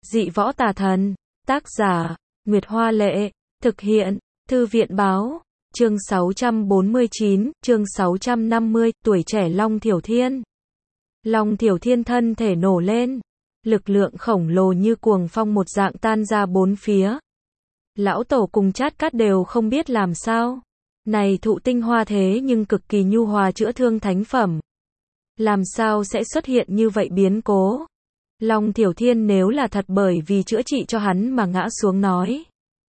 Dị võ tà thần. Tác giả, Nguyệt Hoa Lệ. Thực hiện, Thư viện Báo. Chương 649, chương 650, tuổi trẻ Long Thiểu Thiên. Long Thiểu Thiên thân thể nổ lên. Lực lượng khổng lồ như cuồng phong một dạng tan ra bốn phía. Lão Tổ cùng Chát Cát đều không biết làm sao. Này thụ tinh hoa thế nhưng cực kỳ nhu hòa chữa thương thánh phẩm. Làm sao sẽ xuất hiện như vậy biến cố? Long Thiểu Thiên nếu là thật bởi vì chữa trị cho hắn mà ngã xuống nói.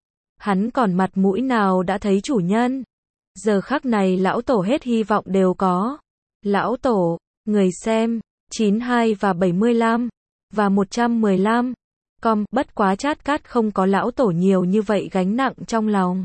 Hắn còn mặt mũi nào đã thấy chủ nhân? Giờ khắc này lão Tổ hết hy vọng đều có. Lão Tổ, người xem, 92 và 75, và 115. Bất quá Chát Cát không có lão Tổ nhiều như vậy gánh nặng trong lòng.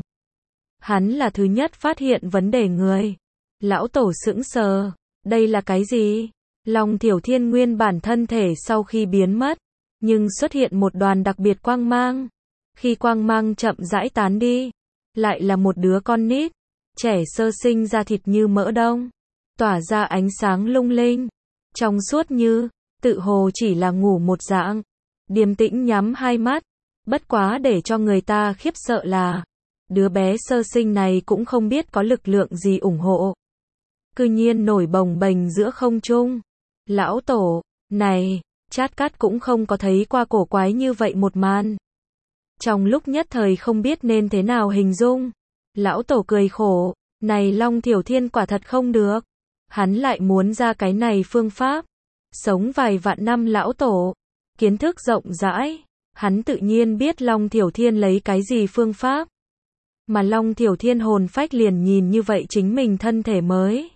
Hắn là thứ nhất phát hiện vấn đề người. Lão Tổ sững sờ. Đây là cái gì? Long Thiểu Thiên nguyên bản thân thể sau khi biến mất, nhưng xuất hiện một đoàn đặc biệt quang mang. Khi quang mang chậm rãi tán đi, lại là một đứa con nít, trẻ sơ sinh da thịt như mỡ đông, tỏa ra ánh sáng lung linh, trong suốt như, tự hồ chỉ là ngủ một dạng, điềm tĩnh nhắm hai mắt. Bất quá để cho người ta khiếp sợ là, đứa bé sơ sinh này cũng không biết có lực lượng gì ủng hộ. Cư nhiên nổi bồng bềnh giữa không trung. Lão Tổ, này, Chát Cát cũng không có thấy qua cổ quái như vậy một màn. Trong lúc nhất thời không biết nên thế nào hình dung. Lão Tổ cười khổ, này Long Thiểu Thiên quả thật không được. Hắn lại muốn ra cái này phương pháp. Sống vài vạn năm lão Tổ, kiến thức rộng rãi, hắn tự nhiên biết Long Thiểu Thiên lấy cái gì phương pháp. Mà Long Thiểu Thiên hồn phách liền nhìn như vậy chính mình thân thể mới.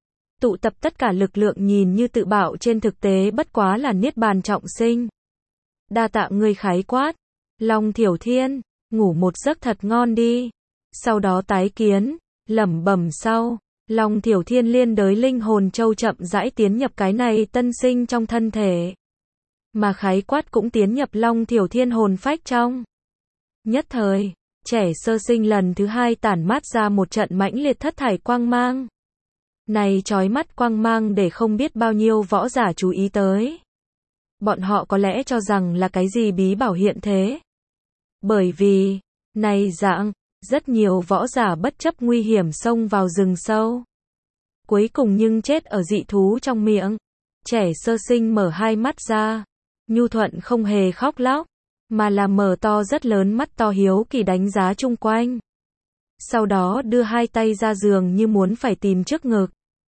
Tụ tập tất cả lực lượng nhìn như tự bảo trên thực tế bất quá là niết bàn trọng sinh. Đa tạ ngươi khái quát. Long Thiểu Thiên, ngủ một giấc thật ngon đi. Sau đó tái kiến, lẩm bẩm sau. Long Thiểu Thiên liên đới linh hồn châu chậm rãi tiến nhập cái này tân sinh trong thân thể. Mà khái quát cũng tiến nhập Long Thiểu Thiên hồn phách trong. Nhất thời, trẻ sơ sinh lần thứ hai tản mát ra một trận mãnh liệt thất thải quang mang. Này chói mắt quang mang để không biết bao nhiêu võ giả chú ý tới. Bọn họ có lẽ cho rằng là cái gì bí bảo hiện thế. Bởi vì, này dạng, rất nhiều võ giả bất chấp nguy hiểm xông vào rừng sâu. Cuối cùng nhưng chết ở dị thú trong miệng. Trẻ sơ sinh mở hai mắt ra. Nhu thuận không hề khóc lóc, mà là mở to rất lớn mắt to hiếu kỳ đánh giá chung quanh. Sau đó đưa hai tay ra giường như muốn phải tìm trước ngực.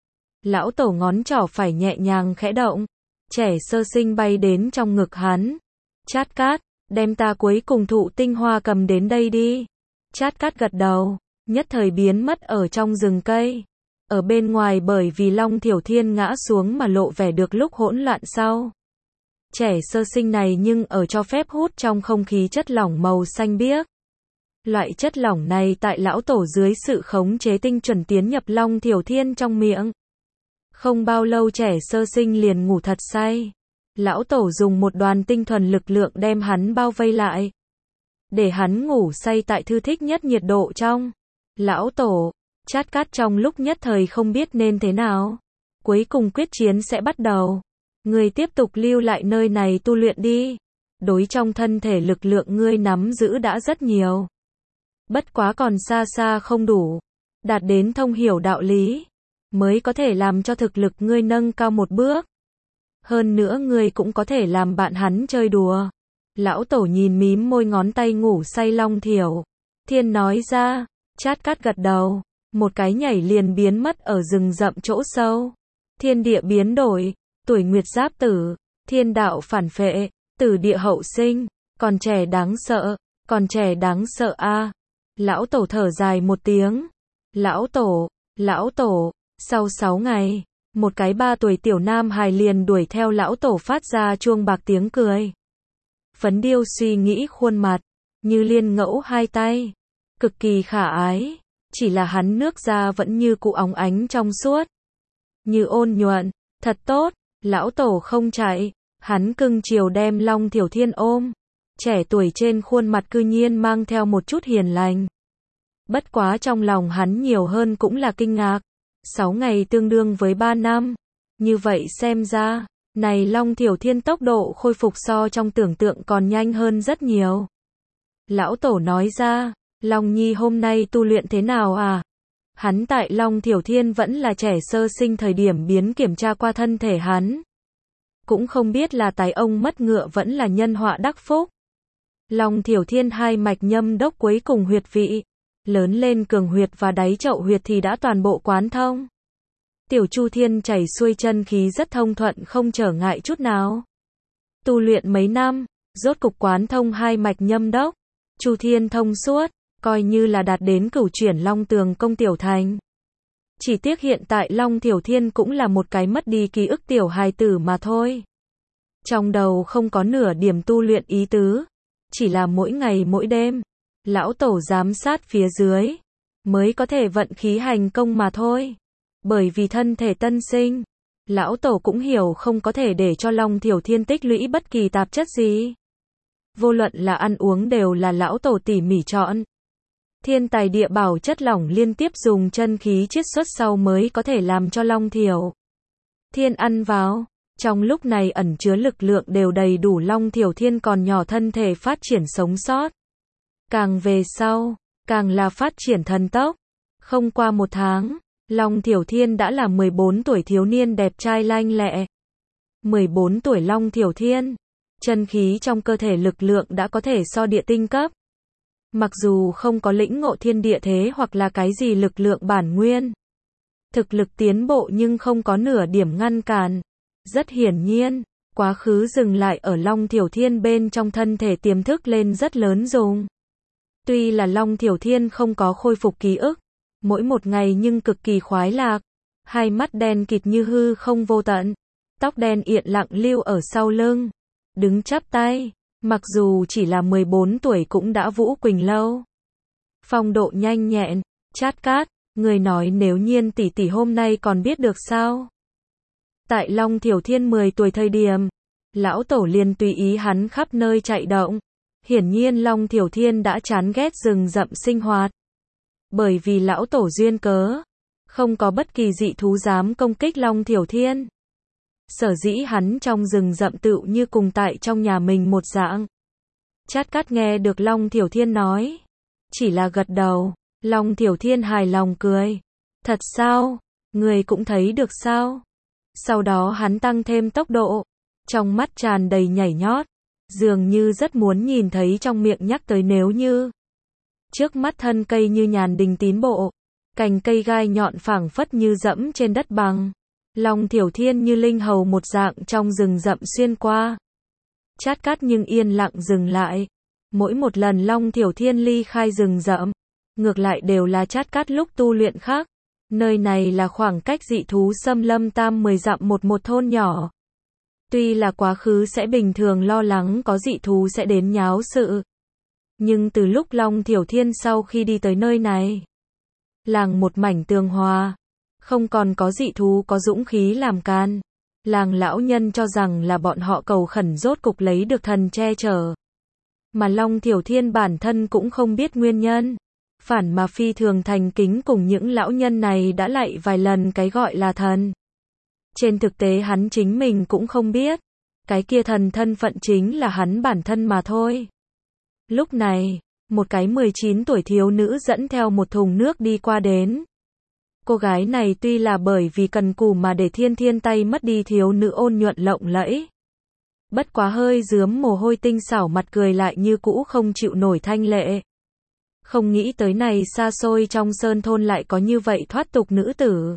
Lão Tổ ngón trỏ phải nhẹ nhàng khẽ động. Trẻ sơ sinh bay đến trong ngực hắn. Chát Cát, đem ta cuối cùng thụ tinh hoa cầm đến đây đi. Chát Cát gật đầu, nhất thời biến mất ở trong rừng cây. Ở bên ngoài bởi vì Long Thiểu Thiên ngã xuống mà lộ vẻ được lúc hỗn loạn sau. Trẻ sơ sinh này nhưng ở cho phép hút trong không khí chất lỏng màu xanh biếc. Loại chất lỏng này tại lão Tổ dưới sự khống chế tinh chuẩn tiến nhập Long Thiểu Thiên trong miệng. Không bao lâu trẻ sơ sinh liền ngủ thật say. Lão Tổ dùng một đoàn tinh thuần lực lượng đem hắn bao vây lại. Để hắn ngủ say tại thư thích nhất nhiệt độ trong. Lão Tổ, Chát Cát trong lúc nhất thời không biết nên thế nào. Cuối cùng quyết chiến sẽ bắt đầu. Ngươi tiếp tục lưu lại nơi này tu luyện đi. Đối trong thân thể lực lượng ngươi nắm giữ đã rất nhiều. Bất quá còn xa xa không đủ. Đạt đến thông hiểu đạo lý. Mới có thể làm cho thực lực ngươi nâng cao một bước. Hơn nữa ngươi cũng có thể làm bạn hắn chơi đùa. Lão Tổ nhìn mím môi ngón tay ngủ say Long Thiểu Thiên nói ra. Chát Cát gật đầu. Một cái nhảy liền biến mất ở rừng rậm chỗ sâu. Thiên địa biến đổi. Tuổi nguyệt giáp tử. Thiên đạo phản phệ. Tử địa hậu sinh. Còn trẻ đáng sợ. Còn trẻ đáng sợ a. Lão Tổ thở dài một tiếng. Lão Tổ. Sau 6 ngày, một cái 3 tuổi tiểu nam hài liền đuổi theo lão Tổ phát ra chuông bạc tiếng cười. Phấn điêu suy nghĩ khuôn mặt, như liên ngẫu hai tay, cực kỳ khả ái, chỉ là hắn nước da vẫn như cũ óng ánh trong suốt, như ôn nhuận, thật tốt. Lão Tổ không chạy, hắn cưng chiều đem Long Thiểu Thiên ôm, trẻ tuổi trên khuôn mặt cư nhiên mang theo một chút hiền lành. Bất quá trong lòng hắn nhiều hơn cũng là kinh ngạc. 6 ngày tương đương với 3 năm. Như vậy xem ra, Này Long Thiểu Thiên tốc độ khôi phục so trong tưởng tượng còn nhanh hơn rất nhiều. Lão Tổ nói ra, Long Nhi hôm nay tu luyện thế nào à? Hắn tại Long Thiểu Thiên vẫn là trẻ sơ sinh thời điểm biến kiểm tra qua thân thể hắn. Cũng không biết là tài ông mất ngựa vẫn là nhân họa đắc phúc. Long Thiểu Thiên hai mạch nhâm đốc cuối cùng huyệt vị. Lớn lên cường huyệt và đáy chậu huyệt thì đã toàn bộ quán thông. Tiểu Chu Thiên chảy xuôi chân khí rất thông thuận không trở ngại chút nào. Tu luyện mấy năm, rốt cục quán thông hai mạch nhâm đốc. Chu Thiên thông suốt, coi như là đạt đến cửu chuyển Long Tường công tiểu thành. Chỉ tiếc hiện tại Long Thiểu Thiên cũng là một cái mất đi ký ức tiểu hài tử mà thôi. Trong đầu không có nửa điểm tu luyện ý tứ, chỉ là mỗi ngày mỗi đêm, lão tổ giám sát phía dưới, mới có thể vận khí hành công mà thôi. Bởi vì thân thể tân sinh, lão tổ cũng hiểu không có thể để cho Long Thiểu Thiên tích lũy bất kỳ tạp chất gì. Vô luận là ăn uống đều là lão tổ tỉ mỉ chọn. Thiên tài địa bảo chất lỏng liên tiếp dùng chân khí chiết xuất sau mới có thể làm cho Long Thiểu Thiên ăn vào. Trong lúc này ẩn chứa lực lượng đều đầy đủ Long Thiểu Thiên còn nhỏ thân thể phát triển sống sót. Càng về sau, càng là phát triển thần tốc. Không qua một tháng, Long Thiểu Thiên đã là 14 tuổi thiếu niên đẹp trai lanh lẹ. 14 tuổi Long Thiểu Thiên, chân khí trong cơ thể lực lượng đã có thể so địa tinh cấp. Mặc dù không có lĩnh ngộ thiên địa thế hoặc là cái gì lực lượng bản nguyên. Thực lực tiến bộ nhưng không có nửa điểm ngăn cản. Rất hiển nhiên, quá khứ dừng lại ở Long Thiểu Thiên bên trong thân thể tiềm thức lên rất lớn dùng. Tuy là Long Thiểu Thiên không có khôi phục ký ức, mỗi một ngày nhưng cực kỳ khoái lạc. Hai mắt đen kịt như hư không vô tận, tóc đen yên lặng lưu ở sau lưng, đứng chắp tay, mặc dù chỉ là 14 tuổi cũng đã vũ quỳnh lâu. Phong độ nhanh nhẹn, chát cát, người nói nếu Nhiên tỷ tỷ hôm nay còn biết được sao? Tại Long Thiểu Thiên 10 tuổi thời điểm, lão tổ liền tùy ý hắn khắp nơi chạy động. Hiển nhiên Long Thiểu Thiên đã chán ghét rừng rậm sinh hoạt. Bởi vì lão tổ duyên cớ, không có bất kỳ dị thú dám công kích Long Thiểu Thiên. Sở dĩ hắn trong rừng rậm tựu như cùng tại trong nhà mình một dạng. Chát cát nghe được Long Thiểu Thiên nói, chỉ là gật đầu. Long Thiểu Thiên hài lòng cười. Thật sao? Người cũng thấy được sao? Sau đó hắn tăng thêm tốc độ, trong mắt tràn đầy nhảy nhót, dường như rất muốn nhìn thấy trong miệng nhắc tới nếu như. Trước mắt thân cây như nhàn đình tín bộ, cành cây gai nhọn phảng phất như dẫm trên đất bằng. Long Thiểu Thiên như linh hầu một dạng trong rừng rậm xuyên qua. Chát cát nhưng yên lặng dừng lại. Mỗi một lần Long Thiểu Thiên ly khai rừng rậm, ngược lại đều là chát cát lúc tu luyện khác. Nơi này là khoảng cách dị thú xâm lâm tam 10 dặm một thôn nhỏ. Tuy là quá khứ sẽ bình thường lo lắng có dị thú sẽ đến nháo sự. Nhưng từ lúc Long Thiểu Thiên sau khi đi tới nơi này, làng một mảnh tường hòa, không còn có dị thú có dũng khí làm can. Làng lão nhân cho rằng là bọn họ cầu khẩn rốt cục lấy được thần che chở. Mà Long Thiểu Thiên bản thân cũng không biết nguyên nhân. Phản mà phi thường thành kính cùng những lão nhân này đã lạy vài lần cái gọi là thần. Trên thực tế hắn chính mình cũng không biết. Cái kia thần thân phận chính là hắn bản thân mà thôi. Lúc này, một cái 19 tuổi thiếu nữ dẫn theo một thùng nước đi qua đến. Cô gái này tuy là bởi vì cần cù mà để Thiên Thiên tay mất đi thiếu nữ ôn nhuận lộng lẫy. Bất quá hơi rướm mồ hôi tinh xảo mặt cười lại như cũ không chịu nổi thanh lệ. Không nghĩ tới này xa xôi trong sơn thôn lại có như vậy thoát tục nữ tử.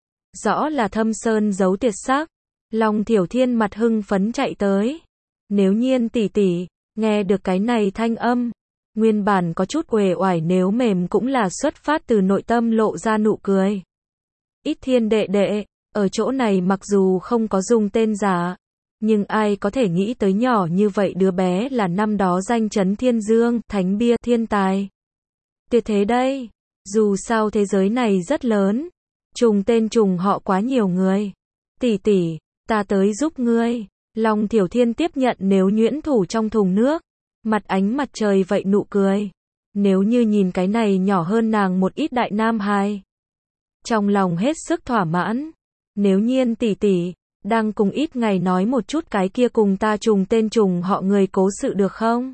Rõ là thâm sơn giấu tuyệt sắc. Long Thiểu Thiên mặt hưng phấn chạy tới. Nếu Nhiên tỷ tỷ, nghe được cái này thanh âm, nguyên bản có chút uể oải nếu mềm cũng là xuất phát từ nội tâm lộ ra nụ cười. Ít Thiên đệ đệ, ở chỗ này mặc dù không có dùng tên giả, nhưng ai có thể nghĩ tới nhỏ như vậy đứa bé là năm đó danh chấn Thiên Dương, thánh bia, thiên tài. Tuyệt thế đây, dù sao thế giới này rất lớn, trùng tên trùng họ quá nhiều người. Tỷ tỷ, ta tới giúp ngươi. Long Thiểu Thiên tiếp nhận nếu nhuyễn thủ trong thùng nước, mặt ánh mặt trời vậy nụ cười. Nếu như nhìn cái này nhỏ hơn nàng một ít đại nam hài, trong lòng hết sức thỏa mãn. Nếu Nhiên tỷ tỷ, đang cùng ít ngày nói một chút cái kia cùng ta trùng tên trùng họ người cố sự được không?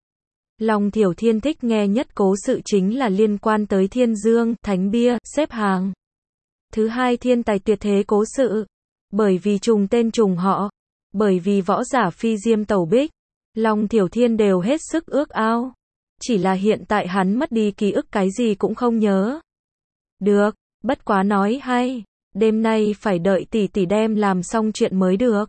Long Thiểu Thiên thích nghe nhất cố sự chính là liên quan tới Thiên Dương, Thánh Bia, xếp hàng. Thứ hai thiên tài tuyệt thế cố sự. Bởi vì trùng tên trùng họ, bởi vì võ giả phi diêm tẩu bích, Long Thiểu Thiên đều hết sức ước ao. Chỉ là hiện tại hắn mất đi ký ức cái gì cũng không nhớ. Được, bất quá nói hay, đêm nay phải đợi tỷ tỷ đem làm xong chuyện mới được.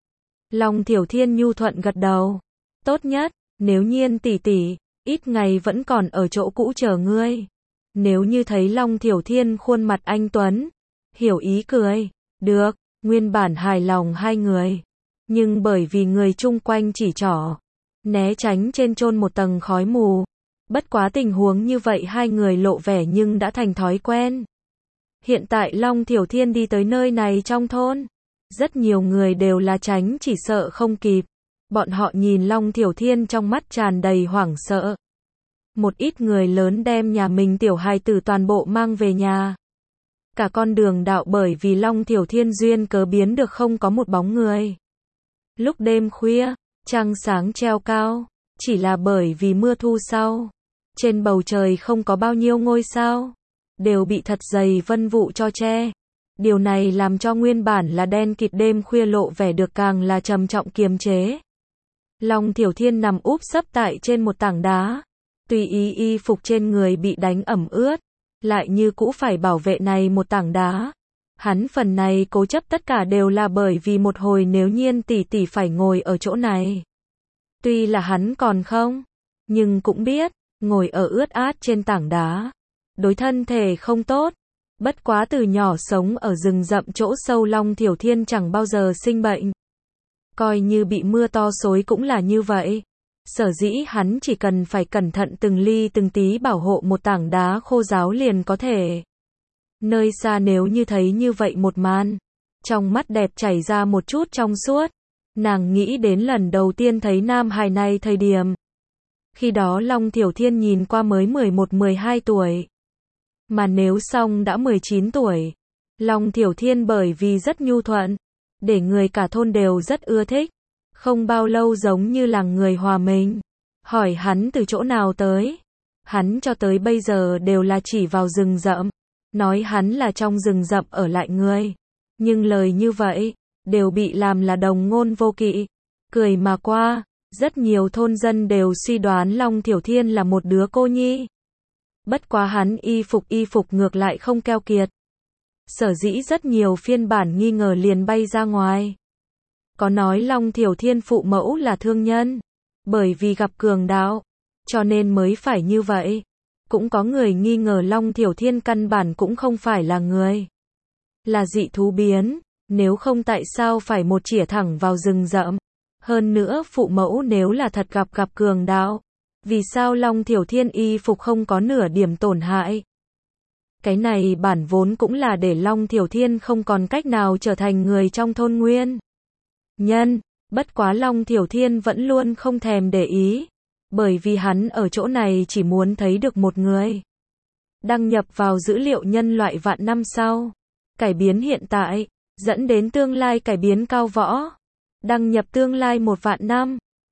Long Thiểu Thiên nhu thuận gật đầu. Tốt nhất, nếu nhiên tỷ tỷ, ít ngày vẫn còn ở chỗ cũ chờ ngươi. Nếu như thấy Long Thiểu Thiên khuôn mặt anh tuấn, hiểu ý cười. Được, nguyên bản hài lòng hai người. Nhưng bởi vì người chung quanh chỉ trỏ, né tránh trên chôn một tầng khói mù. Bất quá tình huống như vậy hai người lộ vẻ nhưng đã thành thói quen. Hiện tại Long Thiểu Thiên đi tới nơi này trong thôn. Rất nhiều người đều là tránh chỉ sợ không kịp. Bọn họ nhìn Long Thiểu Thiên trong mắt tràn đầy hoảng sợ. Một ít người lớn đem nhà mình tiểu hài tử toàn bộ mang về nhà. Cả con đường đạo bởi vì Long Thiểu Thiên duyên cớ biến được không có một bóng người. Lúc đêm khuya, trăng sáng treo cao, chỉ là bởi vì mưa thu sau. Trên bầu trời không có bao nhiêu ngôi sao, đều bị thật dày vân vụ cho che. Điều này làm cho nguyên bản là đen kịt đêm khuya lộ vẻ được càng là trầm trọng kiềm chế. Long Thiểu Thiên nằm úp sấp tại trên một tảng đá, tùy ý y phục trên người bị đánh ẩm ướt, lại như cũ phải bảo vệ này một tảng đá. Hắn phần này cố chấp tất cả đều là bởi vì một hồi nếu nhiên tỷ tỷ phải ngồi ở chỗ này. Tuy là hắn còn không, nhưng cũng biết, ngồi ở ướt át trên tảng đá, đối thân thể không tốt. Bất quá từ nhỏ sống ở rừng rậm chỗ sâu Long Thiểu Thiên chẳng bao giờ sinh bệnh. Coi như bị mưa to xối cũng là như vậy. Sở dĩ hắn chỉ cần phải cẩn thận từng ly từng tí bảo hộ một tảng đá khô ráo liền có thể. Nơi xa nếu như thấy như vậy một màn, trong mắt đẹp chảy ra một chút trong suốt. Nàng nghĩ đến lần đầu tiên thấy nam hài này thời điểm. Khi đó Long Thiểu Thiên nhìn qua mới 11-12 tuổi. Mà nếu xong đã 19 tuổi. Long Thiểu Thiên bởi vì rất nhu thuận, để người cả thôn đều rất ưa thích. Không bao lâu giống như là người hòa mình. Hỏi hắn từ chỗ nào tới. Hắn cho tới bây giờ đều là chỉ vào rừng rậm. Nói hắn là trong rừng rậm ở lại người. Nhưng lời như vậy, đều bị làm là đồng ngôn vô kỵ. Cười mà qua, rất nhiều thôn dân đều suy đoán Long Thiểu Thiên là một đứa cô nhi. Bất quá hắn y phục ngược lại không keo kiệt. Sở dĩ rất nhiều phiên bản nghi ngờ liền bay ra ngoài. Có nói Long Thiểu Thiên phụ mẫu là thương nhân, bởi vì gặp cường đạo, cho nên mới phải như vậy. Cũng có người nghi ngờ Long Thiểu Thiên căn bản cũng không phải là người, là dị thú biến, nếu không tại sao phải một chĩa thẳng vào rừng rậm. Hơn nữa phụ mẫu nếu là thật gặp cường đạo, vì sao Long Thiểu Thiên y phục không có nửa điểm tổn hại. Cái này bản vốn cũng là để Long Thiểu Thiên không còn cách nào trở thành người trong thôn nguyên nhân. Bất quá Long Thiểu Thiên vẫn luôn không thèm để ý, bởi vì hắn ở chỗ này chỉ muốn thấy được một người. Đăng nhập vào dữ liệu nhân loại vạn năm sau, cải biến hiện tại, dẫn đến tương lai cải biến cao võ. Đăng nhập tương lai 1 vạn năm.